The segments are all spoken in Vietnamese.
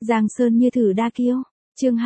Giang Sơn như thử đa kiêu. Chương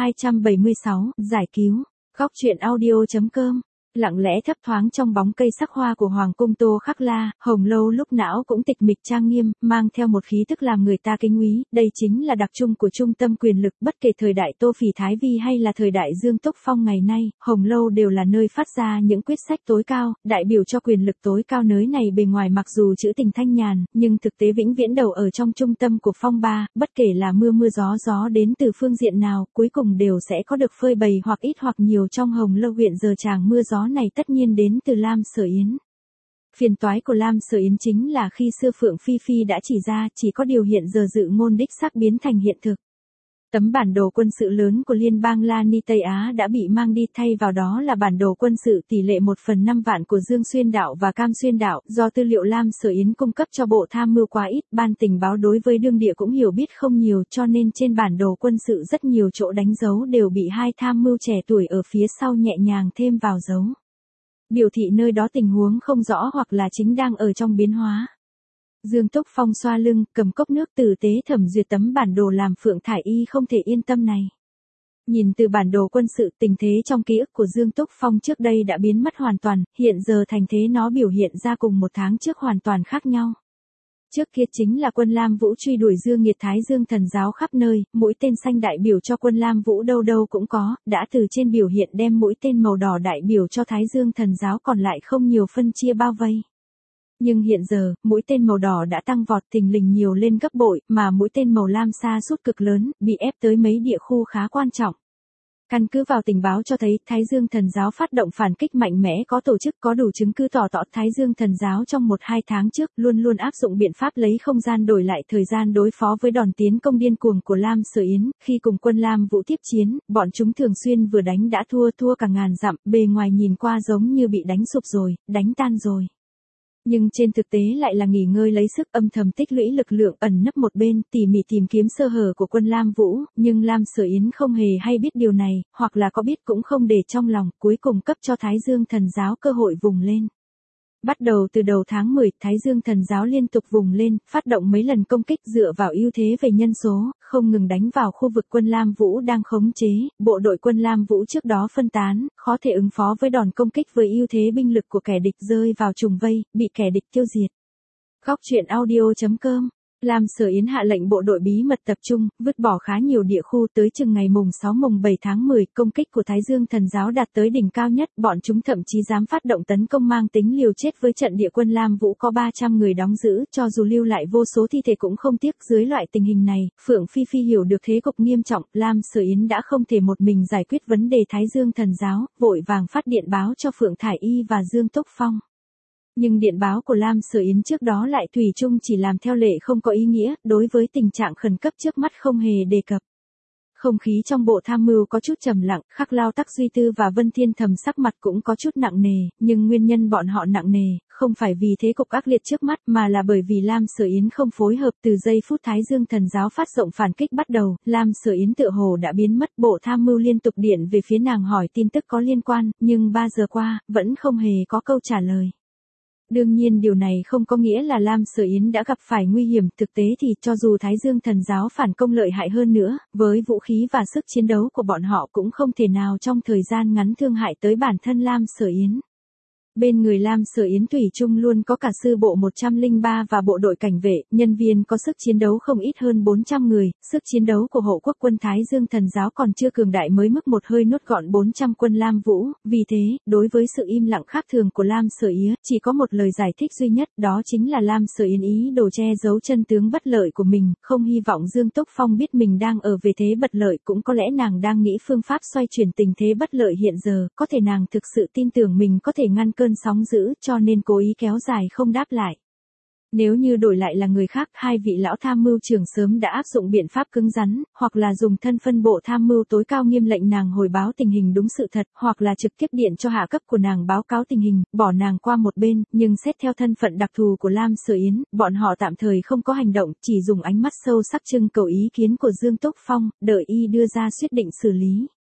276, giải cứu. Góc truyện audio.com. Lặng lẽ thấp thoáng trong bóng cây sắc hoa của hoàng cung Tô Khắc La, Hồng Lâu lúc não cũng tịch mịch trang nghiêm, mang theo một khí tức làm người ta kính úy. Đây chính là đặc trưng của trung tâm quyền lực, bất kể thời đại Tô Phỉ Thái Vi hay là thời đại Dương Túc Phong ngày nay, Hồng Lâu đều là nơi phát ra những quyết sách tối cao, đại biểu cho quyền lực tối cao nơi này. Bề ngoài mặc dù trữ tình thanh nhàn, nhưng thực tế vĩnh viễn đầu ở trong trung tâm của phong ba, bất kể là mưa gió đến từ phương diện nào, cuối cùng đều sẽ có được phơi bày hoặc ít hoặc nhiều trong Hồng Lâu huyện. Giờ tràng mưa gió này tất nhiên đến từ Lam Sở Yến. Phiền toái của Lam Sở Yến chính là khi xưa Phượng Phi Phi đã chỉ ra, chỉ có điều hiện giờ dự ngôn đích xác biến thành hiện thực. Tấm bản đồ quân sự lớn của liên bang La Ni Tây Á đã bị mang đi, thay vào đó là bản đồ quân sự tỷ lệ 1/5 vạn của Dương Xuyên Đạo và Cam Xuyên Đạo, do tư liệu Lam Sở Yến cung cấp cho Bộ Tham mưu quá ít, ban tình báo đối với đương địa cũng hiểu biết không nhiều, cho nên trên bản đồ quân sự rất nhiều chỗ đánh dấu đều bị hai tham mưu trẻ tuổi ở phía sau nhẹ nhàng thêm vào dấu. Biểu thị nơi đó tình huống không rõ hoặc là chính đang ở trong biến hóa. Dương Túc Phong xoa lưng, cầm cốc nước tử tế thẩm duyệt tấm bản đồ làm Phượng Thải Y không thể yên tâm này. Nhìn từ bản đồ quân sự, tình thế trong ký ức của Dương Túc Phong trước đây đã biến mất hoàn toàn, hiện giờ thành thế nó biểu hiện ra cùng một tháng trước hoàn toàn khác nhau. Trước kia chính là quân Lam Vũ truy đuổi Dương Nghiệt Thái Dương thần giáo khắp nơi, mũi tên xanh đại biểu cho quân Lam Vũ đâu đâu cũng có, đã từ trên biểu hiện đem mũi tên màu đỏ đại biểu cho Thái Dương thần giáo còn lại không nhiều phân chia bao vây. Nhưng hiện giờ, mũi tên màu đỏ đã tăng vọt thình lình nhiều lên gấp bội, mà mũi tên màu lam sa sút cực lớn, bị ép tới mấy địa khu khá quan trọng. Căn cứ vào tình báo cho thấy, Thái Dương thần giáo phát động phản kích mạnh mẽ có tổ chức, có đủ chứng cứ tỏ Thái Dương thần giáo trong 1-2 tháng trước luôn luôn áp dụng biện pháp lấy không gian đổi lại thời gian đối phó với đòn tiến công điên cuồng của Lam Sở Yến. Khi cùng quân Lam Vũ tiếp chiến, bọn chúng thường xuyên vừa đánh đã thua cả ngàn dặm, bề ngoài nhìn qua giống như bị đánh sụp rồi, đánh tan rồi. Nhưng trên thực tế lại là nghỉ ngơi lấy sức, âm thầm tích lũy lực lượng, ẩn nấp một bên, tỉ mỉ tìm kiếm sơ hở của quân Lam Vũ, nhưng Lam Sở Yến không hề hay biết điều này, hoặc là có biết cũng không để trong lòng, cuối cùng cấp cho Thái Dương thần giáo cơ hội vùng lên. Bắt đầu từ đầu tháng 10, Thái Dương thần giáo liên tục vùng lên, phát động mấy lần công kích dựa vào ưu thế về nhân số, không ngừng đánh vào khu vực quân Lam Vũ đang khống chế. Bộ đội quân Lam Vũ trước đó phân tán, khó thể ứng phó với đòn công kích với ưu thế binh lực của kẻ địch, rơi vào trùng vây, bị kẻ địch tiêu diệt. Góc truyện audio.com. Lam Sở Yến hạ lệnh bộ đội bí mật tập trung, vứt bỏ khá nhiều địa khu. Tới chừng ngày mùng 6-7 tháng 10, công kích của Thái Dương thần giáo đạt tới đỉnh cao nhất, bọn chúng thậm chí dám phát động tấn công mang tính liều chết với trận địa quân Lam Vũ có 300 người đóng giữ, cho dù lưu lại vô số thi thể cũng không tiếc. Dưới loại tình hình này, Phượng Phi Phi hiểu được thế cục nghiêm trọng, Lam Sở Yến đã không thể một mình giải quyết vấn đề Thái Dương thần giáo, vội vàng phát điện báo cho Phượng Thải Y và Dương Túc Phong. Nhưng điện báo của Lam Sở Yến trước đó lại thủy chung chỉ làm theo lệ, không có ý nghĩa, đối với tình trạng khẩn cấp trước mắt không hề đề cập. Không khí trong Bộ Tham mưu có chút trầm lặng, Khắc Lao Tắc Duy Tư và Vân Thiên Thầm sắc mặt cũng có chút nặng nề, nhưng nguyên nhân bọn họ nặng nề, không phải vì thế cục ác liệt trước mắt mà là bởi vì Lam Sở Yến không phối hợp. Từ giây phút Thái Dương thần giáo phát động phản kích bắt đầu, Lam Sở Yến tựa hồ đã biến mất. Bộ Tham mưu liên tục điện về phía nàng hỏi tin tức có liên quan, nhưng 3 giờ qua, vẫn không hề có câu trả lời. Đương nhiên điều này không có nghĩa là Lam Sở Yến đã gặp phải nguy hiểm, thực tế thì cho dù Thái Dương thần giáo phản công lợi hại hơn nữa, với vũ khí và sức chiến đấu của bọn họ cũng không thể nào trong thời gian ngắn thương hại tới bản thân Lam Sở Yến. Bên người Lam Sở Yến thủy chung luôn có cả sư bộ 103 và bộ đội cảnh vệ, nhân viên có sức chiến đấu không ít hơn 400 người, sức chiến đấu của hộ quốc quân Thái Dương thần giáo còn chưa cường đại mới mức một hơi nuốt gọn 400 quân Lam Vũ. Vì thế, đối với sự im lặng khác thường của Lam Sở Yến, chỉ có một lời giải thích duy nhất, đó chính là Lam Sở Yến ý đồ che giấu chân tướng bất lợi của mình, không hy vọng Dương Túc Phong biết mình đang ở về thế bất lợi, cũng có lẽ nàng đang nghĩ phương pháp xoay chuyển tình thế bất lợi hiện giờ, có thể nàng thực sự tin tưởng mình có thể ngăn cơn sóng dữ, cho nên cố ý kéo dài không đáp lại. Nếu như đổi lại là người khác, hai vị lão tham mưu trưởng sớm đã áp dụng biện pháp cứng rắn, hoặc là dùng thân phân Bộ Tham mưu tối cao nghiêm lệnh nàng hồi báo tình hình đúng sự thật, hoặc là trực tiếp điện cho hạ cấp của nàng báo cáo tình hình, bỏ nàng qua một bên, nhưng xét theo thân phận đặc thù của Lam Sở Yến, bọn họ tạm thời không có hành động, chỉ dùng ánh mắt sâu sắc trưng cầu ý kiến của Dương Túc Phong, đợi y đưa ra quyết định xử lý.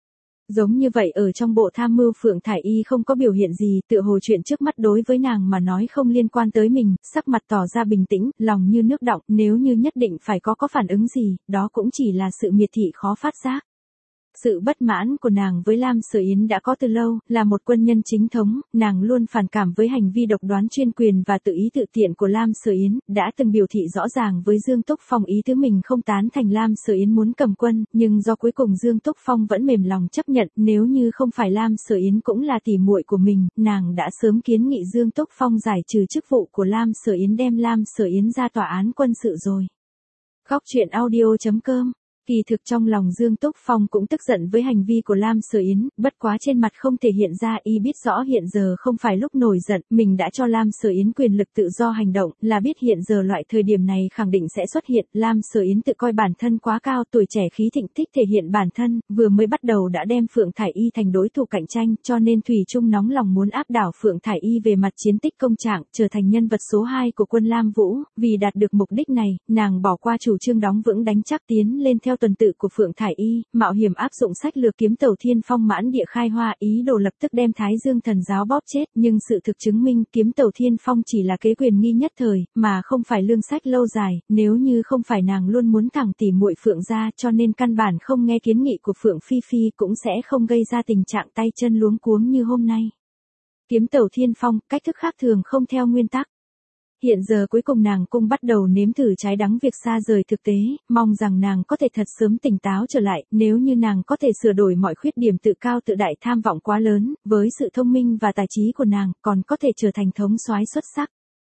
Giống như vậy ở trong bộ tham mưu Phượng Thải Y không có biểu hiện gì, tựa hồ chuyện trước mắt đối với nàng mà nói không liên quan tới mình, sắc mặt tỏ ra bình tĩnh, lòng như nước đọng, nếu như nhất định phải có phản ứng gì, đó cũng chỉ là sự miệt thị khó phát giác. Sự bất mãn của nàng với Lam Sở Yến đã có từ lâu, là một quân nhân chính thống, nàng luôn phản cảm với hành vi độc đoán chuyên quyền và tự ý tự tiện của Lam Sở Yến, đã từng biểu thị rõ ràng với Dương Túc Phong ý tứ mình không tán thành Lam Sở Yến muốn cầm quân, nhưng do cuối cùng Dương Túc Phong vẫn mềm lòng chấp nhận, nếu như không phải Lam Sở Yến cũng là tỉ muội của mình, nàng đã sớm kiến nghị Dương Túc Phong giải trừ chức vụ của Lam Sở Yến, đem Lam Sở Yến ra tòa án quân sự rồi. Góc truyện audio.com. Kỳ thực trong lòng Dương Túc Phong cũng tức giận với hành vi của Lam Sở Yến, bất quá trên mặt không thể hiện ra, y biết rõ hiện giờ không phải lúc nổi giận, mình đã cho Lam Sở Yến quyền lực tự do hành động, là biết hiện giờ loại thời điểm này khẳng định sẽ xuất hiện. Lam Sở Yến tự coi bản thân quá cao, tuổi trẻ khí thịnh, thích thể hiện bản thân, vừa mới bắt đầu đã đem Phượng Thải Y thành đối thủ cạnh tranh, cho nên thủy chung nóng lòng muốn áp đảo Phượng Thải Y về mặt chiến tích công trạng, trở thành nhân vật số 2 của quân Lam Vũ. Vì đạt được mục đích này, nàng bỏ qua chủ trương đóng vững đánh chắc tiến lên theo tuần tự của Phượng Thải Y, mạo hiểm áp dụng sách lược kiếm tàu Thiên Phong mãn địa khai hoa, ý đồ lập tức đem Thái Dương Thần Giáo bóp chết, nhưng sự thực chứng minh kiếm tàu Thiên Phong chỉ là kế quyền nghi nhất thời, mà không phải lương sách lâu dài, nếu như không phải nàng luôn muốn thẳng tỉ muội Phượng gia, cho nên căn bản không nghe kiến nghị của Phượng Phi Phi, cũng sẽ không gây ra tình trạng tay chân luống cuống như hôm nay. Kiếm tàu Thiên Phong, cách thức khác thường không theo nguyên tắc. Hiện giờ cuối cùng nàng cũng bắt đầu nếm thử trái đắng việc xa rời thực tế, mong rằng nàng có thể thật sớm tỉnh táo trở lại, nếu như nàng có thể sửa đổi mọi khuyết điểm tự cao tự đại tham vọng quá lớn, với sự thông minh và tài trí của nàng, còn có thể trở thành thống soái xuất sắc.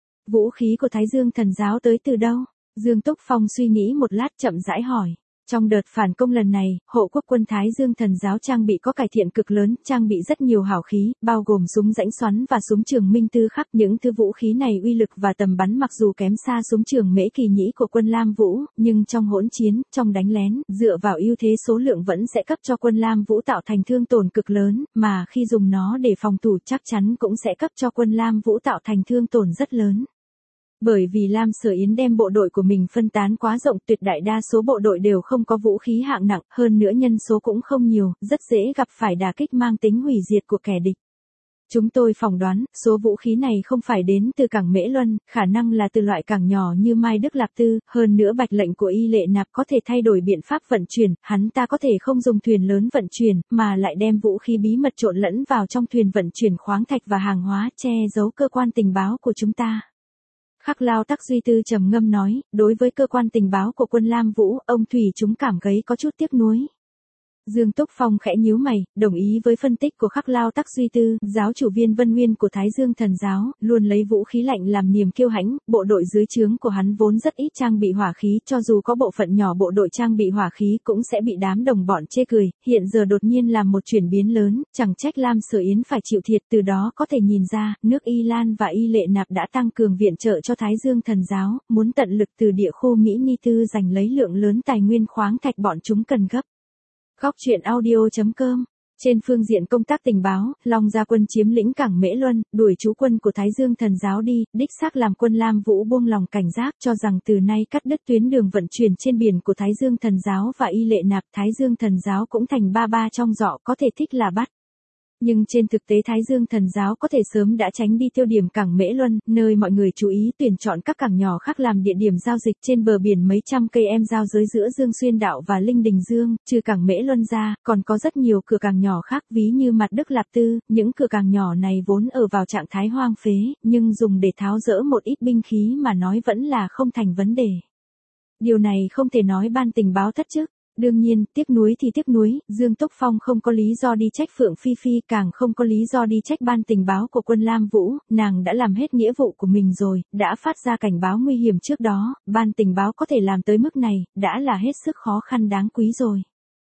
Vũ khí của Thái Dương Thần Giáo tới từ đâu? Dương Túc Phong suy nghĩ một lát chậm rãi hỏi. Trong đợt phản công lần này, hộ quốc quân Thái Dương Thần Giáo trang bị có cải thiện cực lớn, trang bị rất nhiều hảo khí, bao gồm súng rãnh xoắn và súng trường Minh Tư Khắc. Những thứ vũ khí này uy lực và tầm bắn mặc dù kém xa súng trường Mễ Kỳ Nhĩ của quân Lam Vũ, nhưng trong hỗn chiến, trong đánh lén, dựa vào ưu thế số lượng vẫn sẽ cấp cho quân Lam Vũ tạo thành thương tổn cực lớn, mà khi dùng nó để phòng thủ chắc chắn cũng sẽ cấp cho quân Lam Vũ tạo thành thương tổn rất lớn. Bởi vì Lam Sở Yến đem bộ đội của mình phân tán quá rộng, tuyệt đại đa số bộ đội đều không có vũ khí hạng nặng, hơn nữa nhân số cũng không nhiều, rất dễ gặp phải đả kích mang tính hủy diệt của kẻ địch. Chúng tôi phỏng đoán, số vũ khí này không phải đến từ cảng Mễ Luân, khả năng là từ loại cảng nhỏ như Mai Đức Lạp Tư, hơn nữa Bạch lệnh của Y Lệ Nạp có thể thay đổi biện pháp vận chuyển, hắn ta có thể không dùng thuyền lớn vận chuyển, mà lại đem vũ khí bí mật trộn lẫn vào trong thuyền vận chuyển khoáng thạch và hàng hóa, che giấu cơ quan tình báo của chúng ta. Khắc Lao Tắc Duy Tư trầm ngâm nói, đối với cơ quan tình báo của quân Lam Vũ, ông Thủy chúng cảm thấy có chút tiếc nuối. Dương Túc Phong khẽ nhíu mày, đồng ý với phân tích của Khắc Lao Tắc Duy Tư, giáo chủ Viên Vân Nguyên của Thái Dương Thần Giáo, luôn lấy vũ khí lạnh làm niềm kiêu hãnh, bộ đội dưới trướng của hắn vốn rất ít trang bị hỏa khí, cho dù có bộ phận nhỏ bộ đội trang bị hỏa khí cũng sẽ bị đám đồng bọn chê cười, hiện giờ đột nhiên làm một chuyển biến lớn, chẳng trách Lam Sở Yến phải chịu thiệt, từ đó có thể nhìn ra, nước Y Lan và Y Lệ Nạp đã tăng cường viện trợ cho Thái Dương Thần Giáo, muốn tận lực từ địa khu Mỹ Ni Tư giành lấy lượng lớn tài nguyên khoáng thạch bọn chúng cần gấp. Góc truyện audio.com. Trên phương diện công tác tình báo, Long Gia quân chiếm lĩnh cảng Mễ Luân, đuổi trú quân của Thái Dương Thần Giáo đi, đích xác làm quân Lam Vũ buông lòng cảnh giác, cho rằng từ nay cắt đứt tuyến đường vận chuyển trên biển của Thái Dương Thần Giáo và Y Lệ Nạp, Thái Dương Thần Giáo cũng thành ba ba trong giỏ, có thể thích là bắt. Nhưng trên thực tế Thái Dương Thần Giáo có thể sớm đã tránh đi tiêu điểm cảng Mễ Luân, nơi mọi người chú ý tuyển chọn các cảng nhỏ khác làm địa điểm giao dịch trên bờ biển mấy trăm cây em giao giới giữa Dương Xuyên Đạo và Linh Đình Dương, trừ cảng Mễ Luân ra, còn có rất nhiều cửa cảng nhỏ khác ví như Mặt Đức Lạp Tư, những cửa cảng nhỏ này vốn ở vào trạng thái hoang phế, nhưng dùng để tháo dỡ một ít binh khí mà nói vẫn là không thành vấn đề. Điều này không thể nói ban tình báo thất chức. Đương nhiên, tiếc nuối thì tiếc nuối, Dương Túc Phong không có lý do đi trách Phượng Phi Phi, càng không có lý do đi trách ban tình báo của quân Lam Vũ, nàng đã làm hết nghĩa vụ của mình rồi, đã phát ra cảnh báo nguy hiểm trước đó, ban tình báo có thể làm tới mức này, đã là hết sức khó khăn đáng quý rồi.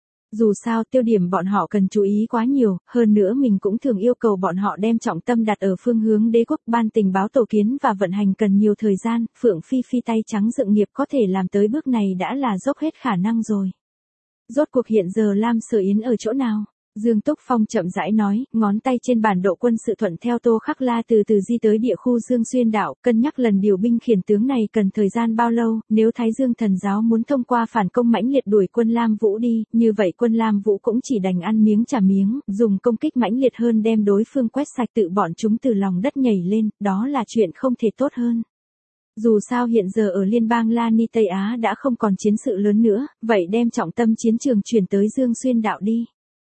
Dù sao tiêu điểm bọn họ cần chú ý quá nhiều, hơn nữa mình cũng thường yêu cầu bọn họ đem trọng tâm đặt ở phương hướng đế quốc, ban tình báo tổ kiến và vận hành cần nhiều thời gian, Phượng Phi Phi tay trắng dựng nghiệp có thể làm tới bước này đã là dốc hết khả năng rồi. Rốt cuộc hiện giờ Lam Sở Yến ở chỗ nào? Dương Túc Phong chậm rãi nói, ngón tay trên bản độ quân sự thuận theo Tô Khắc La từ từ di tới địa khu Dương Xuyên đảo, cân nhắc lần điều binh khiển tướng này cần thời gian bao lâu, nếu Thái Dương thần giáo muốn thông qua phản công mãnh liệt đuổi quân Lam Vũ đi, như vậy quân Lam Vũ cũng chỉ đành ăn miếng trả miếng, dùng công kích mãnh liệt hơn đem đối phương quét sạch tự bọn chúng từ lòng đất nhảy lên, đó là chuyện không thể tốt hơn. Dù sao hiện giờ ở liên bang Lani Tây Á đã không còn chiến sự lớn nữa, vậy đem trọng tâm chiến trường chuyển tới Dương Xuyên đảo đi.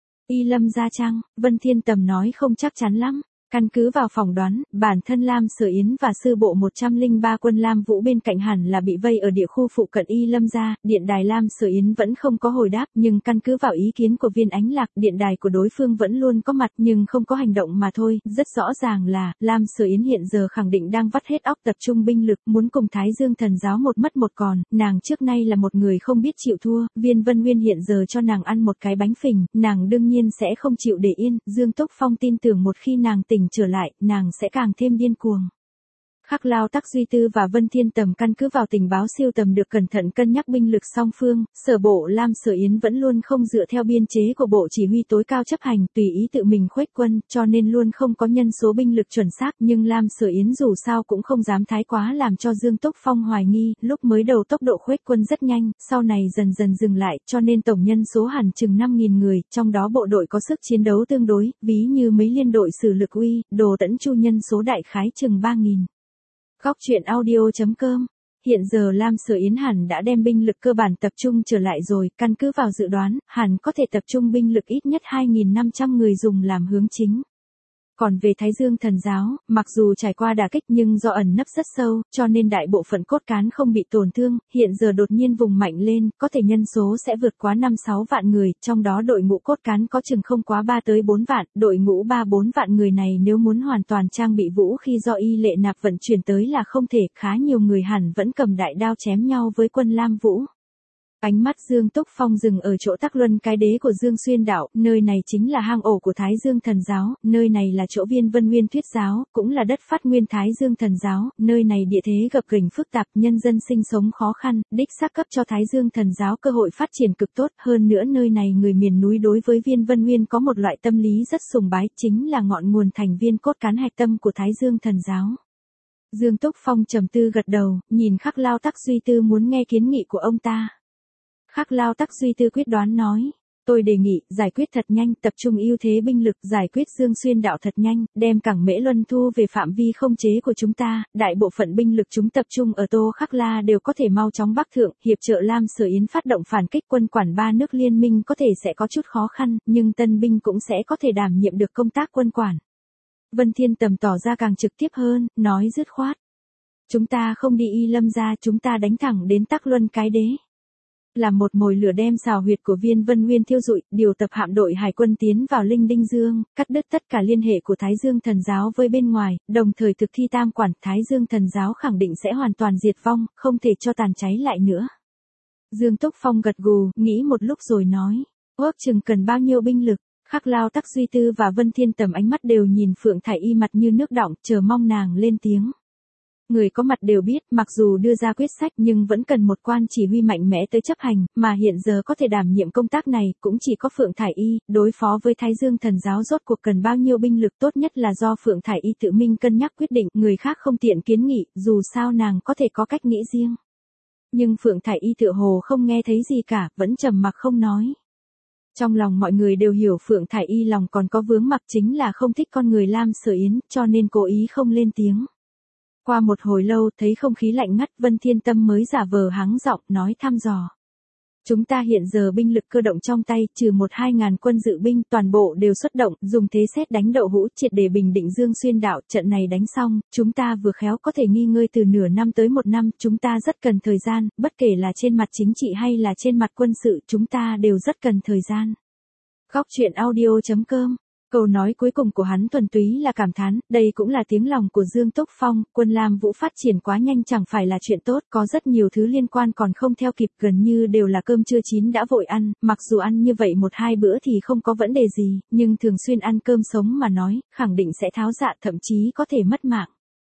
Y Lâm Gia Trang, Vân Thiên Tầm nói không chắc chắn lắm. Căn cứ vào phỏng đoán, bản thân Lam Sở Yến và sư bộ 103 quân Lam Vũ bên cạnh hẳn là bị vây ở địa khu phụ cận Y Lâm Gia, điện đài Lam Sở Yến vẫn không có hồi đáp, nhưng căn cứ vào ý kiến của Viên Ánh Lạc, điện đài của đối phương vẫn luôn có mặt nhưng không có hành động mà thôi, rất rõ ràng là, Lam Sở Yến hiện giờ khẳng định đang vắt hết óc tập trung binh lực, muốn cùng Thái Dương thần giáo một mất một còn, nàng trước nay là một người không biết chịu thua, Viên Vân Nguyên hiện giờ cho nàng ăn một cái bánh phình, nàng đương nhiên sẽ không chịu để yên, Dương Túc Phong tin tưởng một khi nàng tỉnh trở lại, nàng sẽ càng thêm điên cuồng. Khắc Lao Tắc Duy Tư và Vân Thiên Tầm căn cứ vào tình báo siêu tầm được cẩn thận cân nhắc binh lực song phương, sở bộ Lam Sở Yến vẫn luôn không dựa theo biên chế của bộ chỉ huy tối cao chấp hành, tùy ý tự mình khuếch quân, cho nên luôn không có nhân số binh lực chuẩn xác, nhưng Lam Sở Yến dù sao cũng không dám thái quá làm cho Dương Túc Phong hoài nghi, lúc mới đầu tốc độ khuếch quân rất nhanh, sau này dần dần dừng lại, cho nên tổng nhân số hẳn chừng 5.000 người, trong đó bộ đội có sức chiến đấu tương đối, ví như mấy liên đội Sử Lực Uy, Đồ Tẫn Chu nhân số đại khái chừng 3.000. Góc truyện audio.com. Hiện giờ Lam Sở Yến hẳn đã đem binh lực cơ bản tập trung trở lại rồi, căn cứ vào dự đoán, hẳn có thể tập trung binh lực ít nhất 2.500 người dùng làm hướng chính. Còn về Thái Dương thần giáo, mặc dù trải qua đả kích nhưng do ẩn nấp rất sâu, cho nên đại bộ phận cốt cán không bị tổn thương, hiện giờ đột nhiên vùng mạnh lên, có thể nhân số sẽ vượt quá 5-6 vạn người, trong đó đội ngũ cốt cán có chừng không quá 3 tới 4 vạn, đội ngũ 3-4 vạn người này nếu muốn hoàn toàn trang bị vũ khí do Y Lệ Nạp vận chuyển tới là không thể, khá nhiều người hẳn vẫn cầm đại đao chém nhau với quân Lam Vũ. Ánh mắt Dương Túc Phong dừng ở chỗ Tắc Luân cái đế của Dương Xuyên đảo, nơi này chính là hang ổ của Thái Dương thần giáo, nơi này là chỗ Viên Vân Nguyên thuyết giáo, cũng là đất phát nguyên Thái Dương thần giáo, nơi này địa thế gập ghềnh phức tạp, nhân dân sinh sống khó khăn, đích xác cấp cho Thái Dương thần giáo cơ hội phát triển cực tốt, hơn nữa nơi này người miền núi đối với Viên Vân Nguyên có một loại tâm lý rất sùng bái, chính là ngọn nguồn thành viên cốt cán hạch tâm của Thái Dương thần giáo. Dương Túc Phong trầm tư gật đầu, nhìn Khắc Lao Tắc Duy Tư muốn nghe kiến nghị của ông ta. Khắc Lao Tắc Duy Tư quyết đoán nói, tôi đề nghị, giải quyết thật nhanh, tập trung ưu thế binh lực, giải quyết Dương Xuyên đảo thật nhanh, đem cảng Mễ Luân thu về phạm vi không chế của chúng ta, đại bộ phận binh lực chúng tập trung ở Tô Khắc La đều có thể mau chóng bắc thượng, hiệp trợ Lam Sở Yến phát động phản kích quân quản 3 nước liên minh có thể sẽ có chút khó khăn, nhưng tân binh cũng sẽ có thể đảm nhiệm được công tác quân quản. Vân Thiên Tầm tỏ ra càng trực tiếp hơn, nói dứt khoát. Chúng ta không đi Y Lâm Gia, chúng ta đánh thẳng đến Tắc Luân cái đế. Làm một mồi lửa đem xào huyệt của Viên Vân Nguyên thiêu rụi, điều tập hạm đội hải quân tiến vào Linh Đinh Dương, cắt đứt tất cả liên hệ của Thái Dương thần giáo với bên ngoài, đồng thời thực thi tam quản, Thái Dương thần giáo khẳng định sẽ hoàn toàn diệt vong, không thể cho tàn cháy lại nữa. Dương Túc Phong gật gù, nghĩ một lúc rồi nói, ước chừng cần bao nhiêu binh lực. Khắc Lao Tắc Duy Tư và Vân Thiên Tầm ánh mắt đều nhìn Phượng Thải Y mặt như nước đọng, chờ mong nàng lên tiếng. Người có mặt đều biết, mặc dù đưa ra quyết sách nhưng vẫn cần một quan chỉ huy mạnh mẽ tới chấp hành, mà hiện giờ có thể đảm nhiệm công tác này, cũng chỉ có Phượng Thải Y, đối phó với Thái Dương thần giáo rốt cuộc cần bao nhiêu binh lực, tốt nhất là do Phượng Thải Y tự mình cân nhắc quyết định, người khác không tiện kiến nghị, dù sao nàng có thể có cách nghĩ riêng. Nhưng Phượng Thải Y tựa hồ không nghe thấy gì cả, vẫn trầm mặc không nói. Trong lòng mọi người đều hiểu Phượng Thải Y lòng còn có vướng mắc, chính là không thích con người Lam Sở Yến, cho nên cố ý không lên tiếng. Qua một hồi lâu thấy không khí lạnh ngắt, Vân Thiên Tâm mới giả vờ hắng giọng nói thăm dò. Chúng ta hiện giờ binh lực cơ động trong tay, trừ 1-2 ngàn quân dự binh, toàn bộ đều xuất động, dùng thế xét đánh đậu hũ triệt để bình định Dương Xuyên đảo, trận này đánh xong, chúng ta vừa khéo có thể nghỉ ngơi từ nửa năm tới 1 năm, chúng ta rất cần thời gian, bất kể là trên mặt chính trị hay là trên mặt quân sự, chúng ta đều rất cần thời gian. Góc truyện audio.com. Câu nói cuối cùng của hắn thuần túy là cảm thán, đây cũng là tiếng lòng của Dương Túc Phong, quân Lam Vũ phát triển quá nhanh chẳng phải là chuyện tốt, có rất nhiều thứ liên quan còn không theo kịp, gần như đều là cơm chưa chín đã vội ăn, mặc dù ăn như vậy 1-2 bữa thì không có vấn đề gì, nhưng thường xuyên ăn cơm sống mà nói, khẳng định sẽ tháo dạ, thậm chí có thể mất mạng.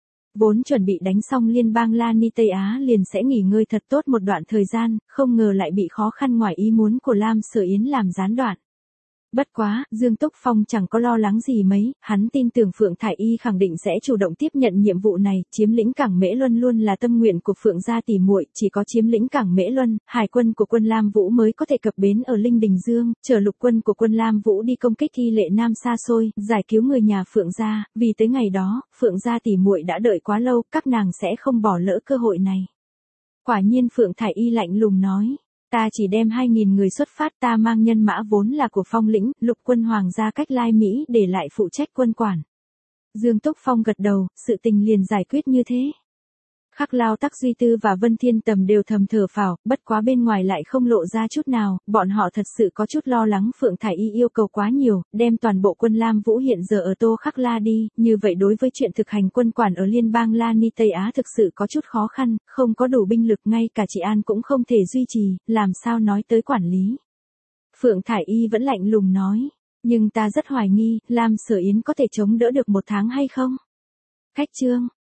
Vốn chuẩn bị đánh xong liên bang Lani Tây Á liền sẽ nghỉ ngơi thật tốt một đoạn thời gian, không ngờ lại bị khó khăn ngoài ý muốn của Lam Sở Yến làm gián đoạn. Bất quá, Dương Túc Phong chẳng có lo lắng gì mấy, hắn tin tưởng Phượng Thải Y khẳng định sẽ chủ động tiếp nhận nhiệm vụ này, chiếm lĩnh cảng Mễ Luân luôn là tâm nguyện của Phượng gia tỷ muội, chỉ có chiếm lĩnh cảng Mễ Luân, hải quân của quân Lam Vũ mới có thể cập bến ở Linh Đình Dương, chờ lục quân của quân Lam Vũ đi công kích Thi Lệ Nam xa xôi, giải cứu người nhà Phượng gia, vì tới ngày đó, Phượng gia tỷ muội đã đợi quá lâu, các nàng sẽ không bỏ lỡ cơ hội này. Quả nhiên Phượng Thải Y lạnh lùng nói. Ta chỉ đem 2.000 người xuất phát, ta mang nhân mã vốn là của Phong lĩnh, lục quân hoàng gia cách Lai Mỹ để lại phụ trách quân quản. Dương Túc Phong gật đầu, sự tình liền giải quyết như thế. Khắc Lao Tắc Duy Tư và Vân Thiên Tầm đều thầm thở phào, bất quá bên ngoài lại không lộ ra chút nào, bọn họ thật sự có chút lo lắng Phượng Thải Y yêu cầu quá nhiều, đem toàn bộ quân Lam Vũ hiện giờ ở Tô Khắc La đi, như vậy đối với chuyện thực hành quân quản ở liên bang La Ni Tây Á thực sự có chút khó khăn, không có đủ binh lực ngay cả Trị An cũng không thể duy trì, làm sao nói tới quản lý. Phượng Thải Y vẫn lạnh lùng nói, nhưng ta rất hoài nghi, Lam Sở Yến có thể chống đỡ được 1 tháng hay không? Khách trương.